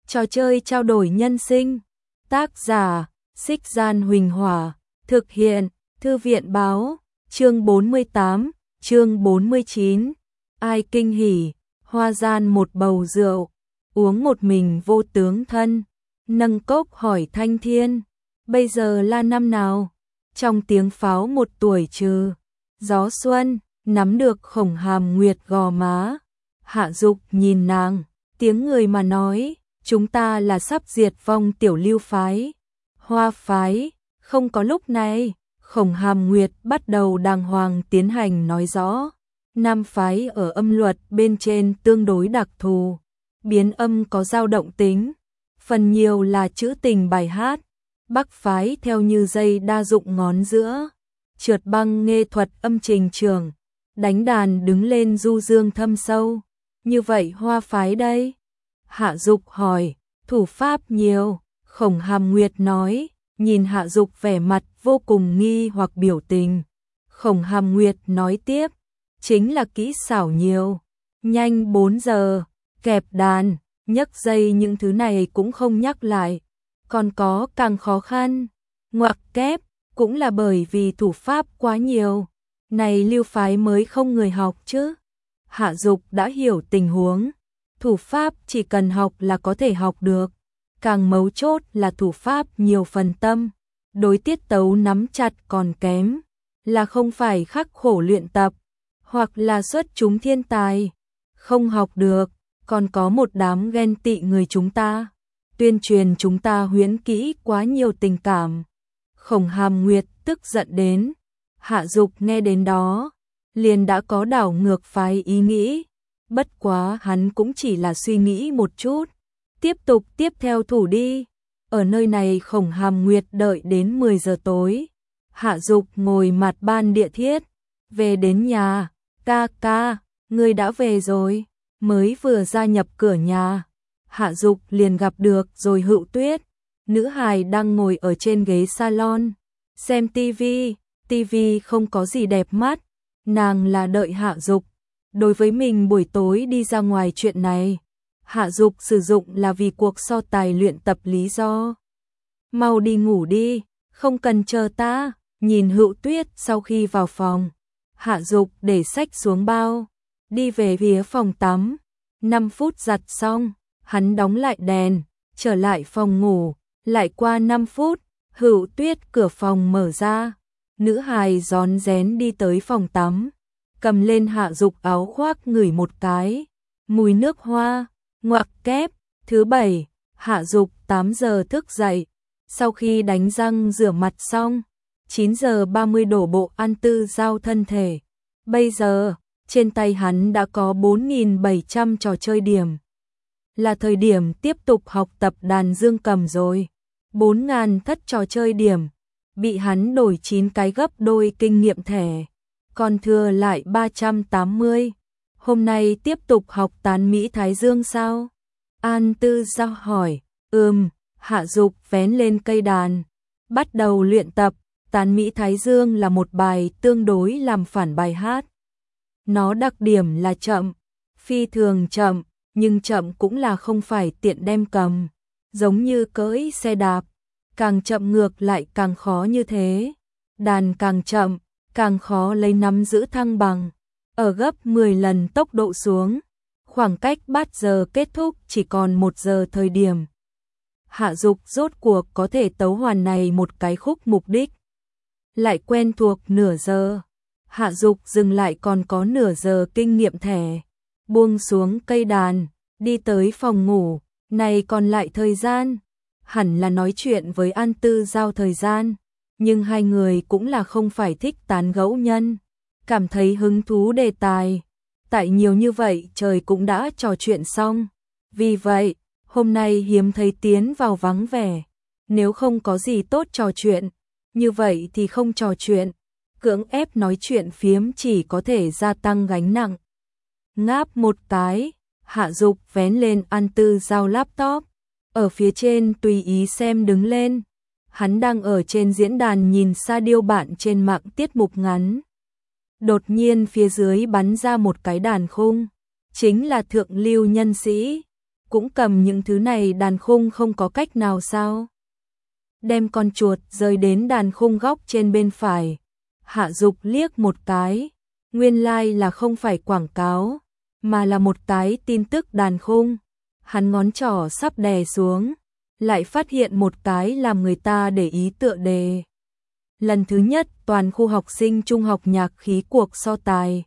Trò chơi trao đổi nhân sinh. Tác giả, Xích Gian Huỳnh Hỏa. Thực hiện, Thư viện Báo. Chương 48, chương 49. Ai kinh hỉ, hoa gian một bầu rượu, uống một mình vô tướng thân. Nâng cốc hỏi Thanh Thiên, bây giờ là năm nào? Trong tiếng pháo một tuổi trừ, gió xuân, nắm được Khổng Hàm Nguyệt gò má. Hạ Dục nhìn nàng, tiếng người mà nói, chúng ta là sắp diệt vong tiểu Lưu phái. Hoa phái, không có lúc này. Khổng Hàm Nguyệt bắt đầu đàng hoàng tiến hành nói rõ. Nam phái ở âm luật bên trên tương đối đặc thù, biến âm có dao động tính, phần nhiều là trữ tình bài hát. Bắc phái theo như dây đa dụng ngón giữa, trượt băng nghệ thuật âm trình trường, đánh đàn đứng lên du dương thâm sâu. Như vậy Hoa phái đây? Hạ Dục hỏi. Thủ pháp nhiều, Khổng Hàm Nguyệt nói, nhìn Hạ Dục vẻ mặt vô cùng nghi hoặc biểu tình. Khổng Hàm Nguyệt nói tiếp, chính là kỹ xảo nhiều, nhanh 4 giờ, kẹp đàn, nhấc dây những thứ này cũng không nhắc lại. Còn có càng khó khăn, ngoặc kép, cũng là bởi vì thủ pháp quá nhiều. Này Lưu phái mới không người học chứ? Hạ Dục đã hiểu tình huống, thủ pháp chỉ cần học là có thể học được. Càng mấu chốt là thủ pháp nhiều phần tâm, đối tiết tấu nắm chặt còn kém, là không phải khắc khổ luyện tập, hoặc là xuất chúng thiên tài, không học được. Còn có một đám ghen tị người chúng ta, tuyên truyền chúng ta huyễn kỹ quá nhiều tình cảm. Khổng Hàm Nguyệt tức giận đến. Hạ Dục nghe đến đó, liền đã có đảo ngược phái ý nghĩ, bất quá hắn cũng chỉ là suy nghĩ một chút, tiếp theo thủ đi. Ở nơi này Khổng Hàm Nguyệt đợi đến 10 giờ tối. Hạ Dục ngồi mặt ban địa thiết, về đến nhà. Ca ca, ngươi đã về rồi. Mới vừa gia nhập cửa nhà, Hạ Dục liền gặp được rồi Hữu Tuyết. Nữ hài đang ngồi ở trên ghế salon, xem tivi. Tivi không có gì đẹp mắt, nàng là đợi Hạ Dục. Đối với mình buổi tối đi ra ngoài chuyện này, Hạ Dục sử dụng là vì cuộc so tài luyện tập lý do. Mau đi ngủ đi, không cần chờ ta. Nhìn Hữu Tuyết sau khi vào phòng, Hạ Dục để xách xuống bao, đi về phía phòng tắm. 5 phút giặt xong, hắn đóng lại đèn, trở lại phòng ngủ. Lại qua 5 phút, Hữu Tuyết cửa phòng mở ra. Nữ hài rón rén đi tới phòng tắm, cầm lên Hạ Dục áo khoác ngửi một cái, mùi nước hoa. Ngoặc kép. Thứ bảy, Hạ Dục 8 giờ thức dậy, sau khi đánh răng rửa mặt xong, 9 giờ 30 đổ bộ ăn tư giao thân thể. Bây giờ, trên tay hắn đã có 4.700 trò chơi điểm. Là thời điểm tiếp tục học tập đàn dương cầm rồi. 4.000 thất trò chơi điểm, bị hắn đổi 9 cái gấp đôi kinh nghiệm thẻ, còn thừa lại 380. Hôm nay tiếp tục học tán Mỹ Thái Dương sao? An Tư Giao hỏi. Hạ Dục vén lên cây đàn, bắt đầu luyện tập. Tán Mỹ Thái Dương là một bài tương đối làm phản bài hát. Nó đặc điểm là chậm, phi thường chậm, nhưng chậm cũng là không phải tiện đem cầm, giống như cưỡi xe đạp, càng chậm ngược lại càng khó như thế. Đàn càng chậm, càng khó lấy nắm giữ thăng bằng. Ở gấp 10 lần tốc độ xuống, khoảng cách bát giờ kết thúc chỉ còn 1 giờ thời điểm. Hạ Dục rốt cuộc có thể tấu hoàn này một cái khúc mục đích. Lại quen thuộc nửa giờ, Hạ Dục dừng lại còn có nửa giờ kinh nghiệm thẻ, buông xuống cây đàn, đi tới phòng ngủ. Này còn lại thời gian, hẳn là nói chuyện với An Tư Giao thời gian, nhưng hai người cũng là không phải thích tán gẫu nhân, cảm thấy hứng thú đề tài. Tại nhiều như vậy trời cũng đã trò chuyện xong, vì vậy hôm nay hiếm thấy tiến vào vắng vẻ. Nếu không có gì tốt trò chuyện, như vậy thì không trò chuyện, cưỡng ép nói chuyện phiếm chỉ có thể gia tăng gánh nặng. Ngáp một cái, Hạ Dục vén lên An Tư Giao laptop, ở phía trên tùy ý xem đứng lên. Hắn đang ở trên diễn đàn nhìn sa điêu bạn trên mạng tiết mục ngắn. Đột nhiên phía dưới bắn ra một cái đàn khung, chính là thượng lưu nhân sĩ. cũng cầm những thứ này đàn khung không có cách nào sao? Đem con chuột rơi đến đàn khung góc trên bên phải. Hạ Dục liếc một cái, nguyên lai là không phải quảng cáo, mà là một cái tin tức đàn khung. Hắn ngón trỏ sắp đè xuống, lại phát hiện một cái làm người ta để ý tựa đề. Lần thứ nhất toàn khu học sinh trung học nhạc khí cuộc so tài.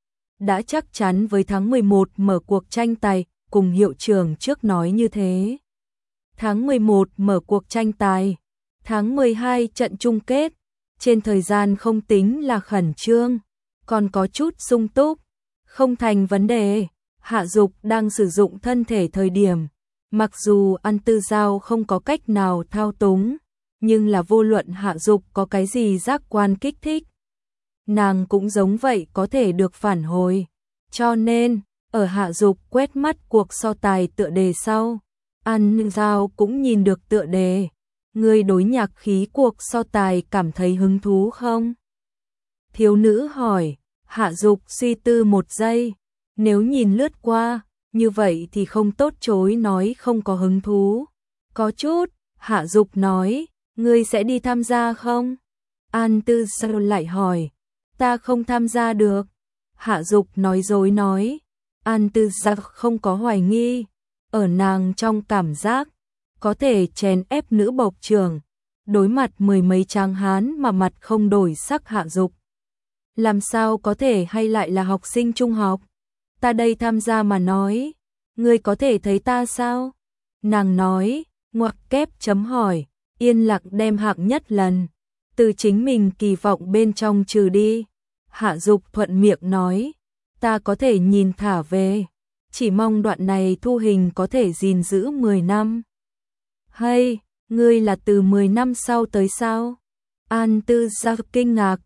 Đã chắc chắn với tháng 11 mở cuộc tranh tài, cùng hiệu trưởng trước nói như thế. Tháng 11 mở cuộc tranh tài, tháng 12 trận chung kết, trên thời gian không tính là khẩn trương, còn có chút sung túc, không thành vấn đề. Hạ Dục đang sử dụng thân thể thời điểm, mặc dù An Tư Giao không có cách nào thao túng, nhưng là vô luận Hạ Dục có cái gì giác quan kích thích, nàng cũng giống vậy có thể được phản hồi. Cho nên, ở Hạ Dục quét mắt cuộc so tài tựa đề sau, An Tư Giao cũng nhìn được tựa đề. Người đối nhạc khí cuộc so tài cảm thấy hứng thú không? Thiếu nữ hỏi. Hạ Dục suy tư một giây, nếu nhìn lướt qua, như vậy thì không tốt chối nói không có hứng thú. Có chút, Hạ Dục nói, ngươi sẽ đi tham gia không? An Tư Giao lại hỏi, ta không tham gia được. Hạ Dục nói dối nói, An Tư Giao không có hoài nghi, ở nàng trong cảm giác, có thể chèn ép nữ bộc trưởng, đối mặt mười mấy tráng hán mà mặt không đổi sắc. Hạ Dục làm sao có thể hay lại là học sinh trung học? Ta đây tham gia mà nói, ngươi có thể thấy ta sao? Nàng nói, ngoặc kép chấm hỏi, yên lặng đem hạng nhất lần, từ chính mình kỳ vọng bên trong trừ đi. Hạ Dục thuận miệng nói, ta có thể nhìn thả về, chỉ mong đoạn này thu hình có thể gìn giữ 10 năm. Hay, ngươi là từ 10 năm sau tới sao? An Tư Giao kinh ngạc,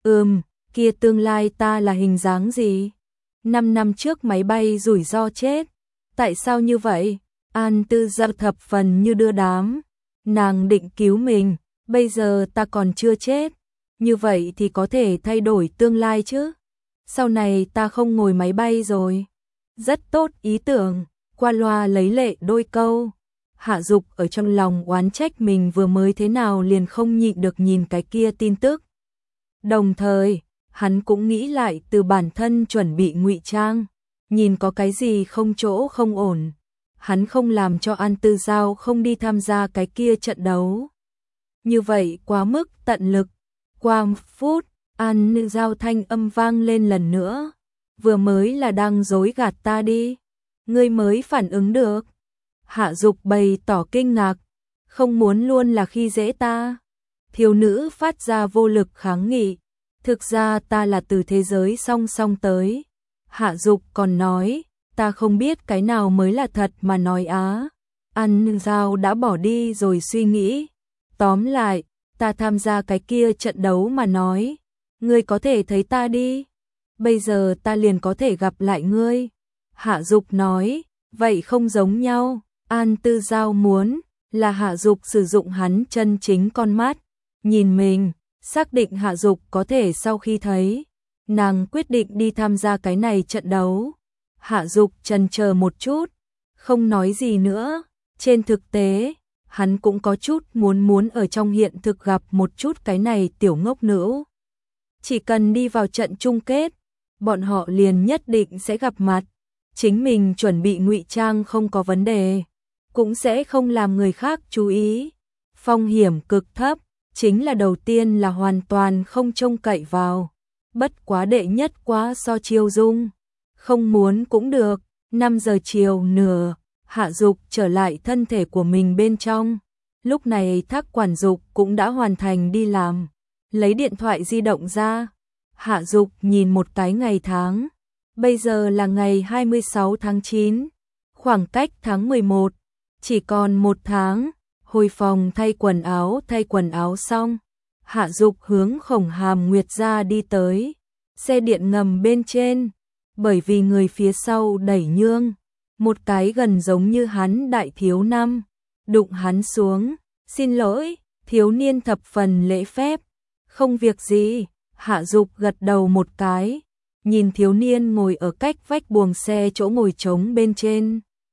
kia tương lai ta là hình dáng gì? 5 năm trước máy bay rủi ro chết. Tại sao như vậy? An Tư Giao thập phần như đưa đám. Nàng định cứu mình, bây giờ ta còn chưa chết. Như vậy thì có thể thay đổi tương lai chứ? Sau này ta không ngồi máy bay rồi. Rất tốt ý tưởng, qua loa lấy lệ đôi câu. Hạ Dục ở trong lòng oán trách mình vừa mới thế nào liền không nhịn được nhìn cái kia tin tức. Đồng thời, hắn cũng nghĩ lại từ bản thân chuẩn bị ngụy trang, nhìn có cái gì không chỗ không ổn. Hắn không làm cho An Tư Giao không đi tham gia cái kia trận đấu. Như vậy quá mức tận lực. Qua một phút, An Tư Giao thanh âm vang lên lần nữa. Vừa mới là đang dối gạt ta đi. Ngươi mới phản ứng được. Hạ Dục bày tỏ kinh ngạc. Không muốn luôn là khi dễ ta. Thiếu nữ phát ra vô lực kháng nghị. Thực ra ta là từ thế giới song song tới. Hạ Dục còn nói, ta không biết cái nào mới là thật mà nói á. An Tư Giao đã bỏ đi rồi suy nghĩ. Tóm lại, ta tham gia cái kia trận đấu mà nói. Ngươi có thể thấy ta đi. Bây giờ ta liền có thể gặp lại ngươi. Hạ Dục nói, vậy không giống nhau. An Tư Giao muốn là Hạ Dục sử dụng hắn chân chính con mắt. Nhìn mình, xác định Hạ Dục có thể sau khi thấy. Nàng quyết định đi tham gia cái này trận đấu. Hạ Dục chần chờ một chút, không nói gì nữa. Trên thực tế, hắn cũng có chút muốn ở trong hiện thực gặp một chút cái này tiểu ngốc nữ. Chỉ cần đi vào trận chung kết, bọn họ liền nhất định sẽ gặp mặt. Chính mình chuẩn bị ngụy trang không có vấn đề, cũng sẽ không làm người khác chú ý. Phong hiểm cực thấp, chính là đầu tiên là hoàn toàn không trông cậy vào. Bất quá đệ nhất quá so chiêu dung. Không muốn cũng được. 5 giờ chiều nửa, Hạ Dục trở lại thân thể của mình bên trong. Lúc này Thác quản Dục cũng đã hoàn thành đi làm. Lấy điện thoại di động ra. Hạ Dục nhìn một cái ngày tháng. Bây giờ là ngày 26 tháng 9. Khoảng cách tháng 11. Chỉ còn 1 tháng. Hồi phòng thay quần áo xong. Hạ Dục hướng Khổng Hàm Nguyệt ra đi tới. Xe điện ngầm bên trên. Bởi vì người phía sau đẩy nhương. Một cái gần giống như hắn đại thiếu năm. Đụng hắn xuống. Xin lỗi, thiếu niên thập phần lễ phép. Không việc gì. Hạ Dục gật đầu một cái. Nhìn thiếu niên ngồi ở cách vách buồng xe chỗ ngồi trống bên trên.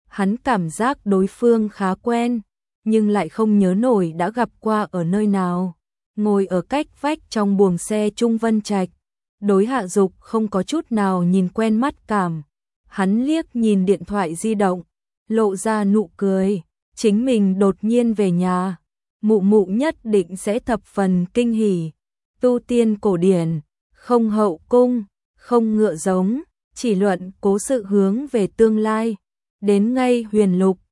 Hắn cảm giác đối phương khá quen, nhưng lại không nhớ nổi đã gặp qua ở nơi nào. Ngồi ở cách vách trong buồng xe Trung Vân Trạch, đối Hạ Dục không có chút nào nhìn quen mắt cảm. Hắn liếc nhìn điện thoại di động, lộ ra nụ cười, chính mình đột nhiên về nhà, mụ mụ nhất định sẽ thập phần kinh hỉ. Tu tiên cổ điển, không hậu cung, không ngựa giống, chỉ luận cố sự hướng về tương lai. Đến ngay Huyền Lục,